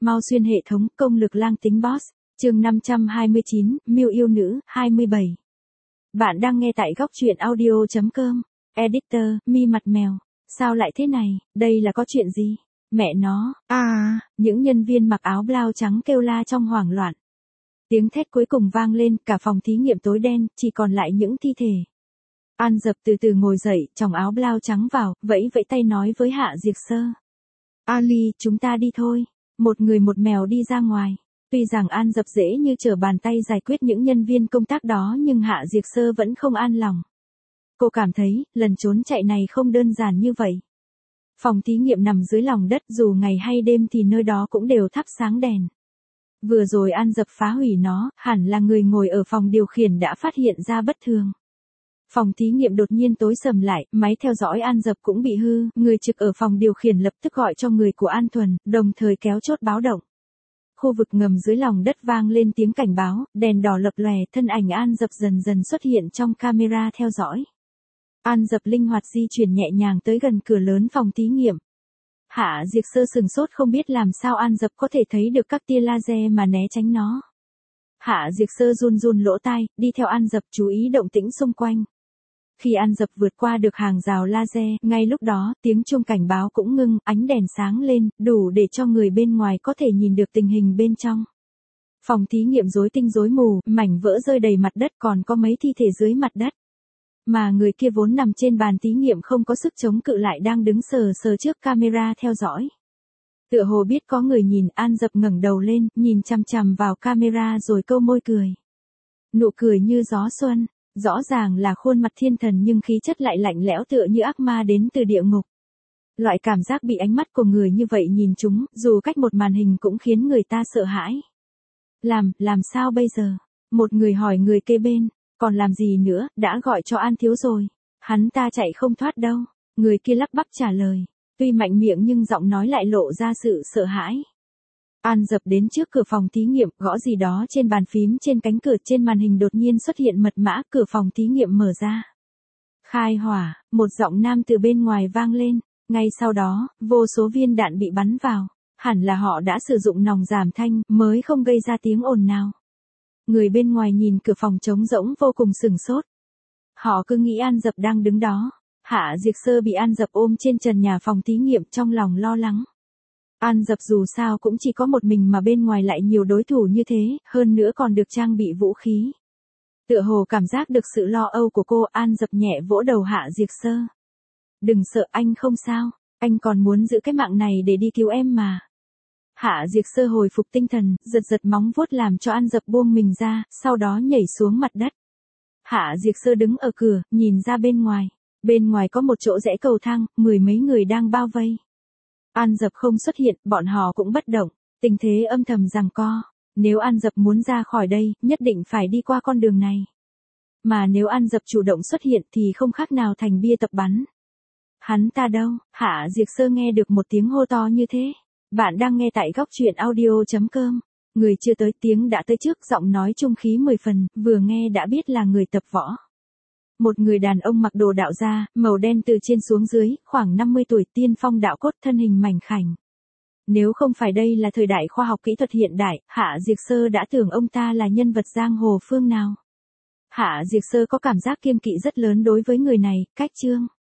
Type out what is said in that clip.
mau xuyên hệ thống, công lực lang tính boss. Chương 529, Miêu yêu nữ, 27. Bạn đang nghe tại góc truyện audio.com. Editor, Mi mặt mèo. Sao lại thế này, đây là có chuyện gì? Mẹ nó, những nhân viên mặc áo blau trắng kêu la trong hoảng loạn. Tiếng thét cuối cùng vang lên, cả phòng thí nghiệm tối đen, chỉ còn lại những thi thể. An Dập từ từ ngồi dậy, trong áo blau trắng vào, vẫy vẫy tay nói với Hạ Diệt Sơ. Ali, chúng ta đi thôi. Một người một mèo đi ra ngoài. Tuy rằng An Dập dễ như trở bàn tay giải quyết những nhân viên công tác đó nhưng Hạ Diệt Sơ vẫn không an lòng. Cô cảm thấy, lần trốn chạy này không đơn giản như vậy. Phòng thí nghiệm nằm dưới lòng đất, dù ngày hay đêm thì nơi đó cũng đều thắp sáng đèn. Vừa rồi An Dập phá hủy nó, hẳn là người ngồi ở phòng điều khiển đã phát hiện ra bất thường. Phòng thí nghiệm đột nhiên tối sầm lại, máy theo dõi An Dập cũng bị hư, người trực ở phòng điều khiển lập tức gọi cho người của An Thuần, đồng thời kéo chốt báo động. Khu vực ngầm dưới lòng đất vang lên tiếng cảnh báo, đèn đỏ lập lòe, thân ảnh An Dập dần dần xuất hiện trong camera theo dõi. An Dập linh hoạt di chuyển nhẹ nhàng tới gần cửa lớn phòng thí nghiệm. Hạ Diệt Sơ sừng sốt không biết làm sao An Dập có thể thấy được các tia laser mà né tránh nó. Hạ Diệt Sơ run run lỗ tai, đi theo An Dập chú ý động tĩnh xung quanh. Khi An Dập vượt qua được hàng rào laser, ngay lúc đó, tiếng chuông cảnh báo cũng ngưng, ánh đèn sáng lên, đủ để cho người bên ngoài có thể nhìn được tình hình bên trong. Phòng thí nghiệm rối tinh rối mù, mảnh vỡ rơi đầy mặt đất, còn có mấy thi thể dưới mặt đất. Mà người kia vốn nằm trên bàn thí nghiệm không có sức chống cự lại đang đứng sờ sờ trước camera theo dõi. Tựa hồ biết có người nhìn, An Dập ngẩng đầu lên, nhìn chằm chằm vào camera rồi câu môi cười. Nụ cười như gió xuân. Rõ ràng là khuôn mặt thiên thần nhưng khí chất lại lạnh lẽo tựa như ác ma đến từ địa ngục. Loại cảm giác bị ánh mắt của người như vậy nhìn chúng, dù cách một màn hình cũng khiến người ta sợ hãi. Làm sao bây giờ? Một người hỏi người kế bên, còn làm gì nữa, đã gọi cho An Thiếu rồi. Hắn ta chạy không thoát đâu. Người kia lắp bắp trả lời. Tuy mạnh miệng nhưng giọng nói lại lộ ra sự sợ hãi. An Dập đến trước cửa phòng thí nghiệm, gõ gì đó trên bàn phím trên cánh cửa, trên màn hình đột nhiên xuất hiện mật mã, cửa phòng thí nghiệm mở ra. Khai hỏa, một giọng nam từ bên ngoài vang lên, ngay sau đó, vô số viên đạn bị bắn vào, hẳn là họ đã sử dụng nòng giảm thanh, mới không gây ra tiếng ồn nào. Người bên ngoài nhìn cửa phòng trống rỗng vô cùng sửng sốt. Họ cứ nghĩ An Dập đang đứng đó. Hạ Diệt Sơ bị An Dập ôm trên trần nhà phòng thí nghiệm trong lòng lo lắng. An Dập dù sao cũng chỉ có một mình mà bên ngoài lại nhiều đối thủ như thế, hơn nữa còn được trang bị vũ khí. Tựa hồ cảm giác được sự lo âu của cô, An Dập nhẹ vỗ đầu Hạ Diệt Sơ. Đừng sợ, anh không sao, anh còn muốn giữ cái mạng này để đi cứu em mà. Hạ Diệt Sơ hồi phục tinh thần, giật giật móng vuốt làm cho An Dập buông mình ra, sau đó nhảy xuống mặt đất. Hạ Diệt Sơ đứng ở cửa, nhìn ra bên ngoài. Bên ngoài có một chỗ rẽ cầu thang, mười mấy người đang bao vây. An Dập không xuất hiện, bọn họ cũng bất động, tình thế âm thầm giằng co. Nếu An Dập muốn ra khỏi đây, nhất định phải đi qua con đường này. Mà nếu An Dập chủ động xuất hiện thì không khác nào thành bia tập bắn. Hắn ta đâu? Hạ Diệt Sơ nghe được một tiếng hô to như thế. Bạn đang nghe tại góc truyện audio.com. Người chưa tới tiếng đã tới trước, giọng nói trung khí 10 phần, vừa nghe đã biết là người tập võ. Một người đàn ông mặc đồ đạo gia, màu đen từ trên xuống dưới, khoảng 50 tuổi, tiên phong đạo cốt, thân hình mảnh khảnh. Nếu không phải đây là thời đại khoa học kỹ thuật hiện đại, Hạ Diệt Sơ đã tưởng ông ta là nhân vật giang hồ phương nào. Hạ Diệt Sơ có cảm giác kiêng kỵ rất lớn đối với người này, cách chương.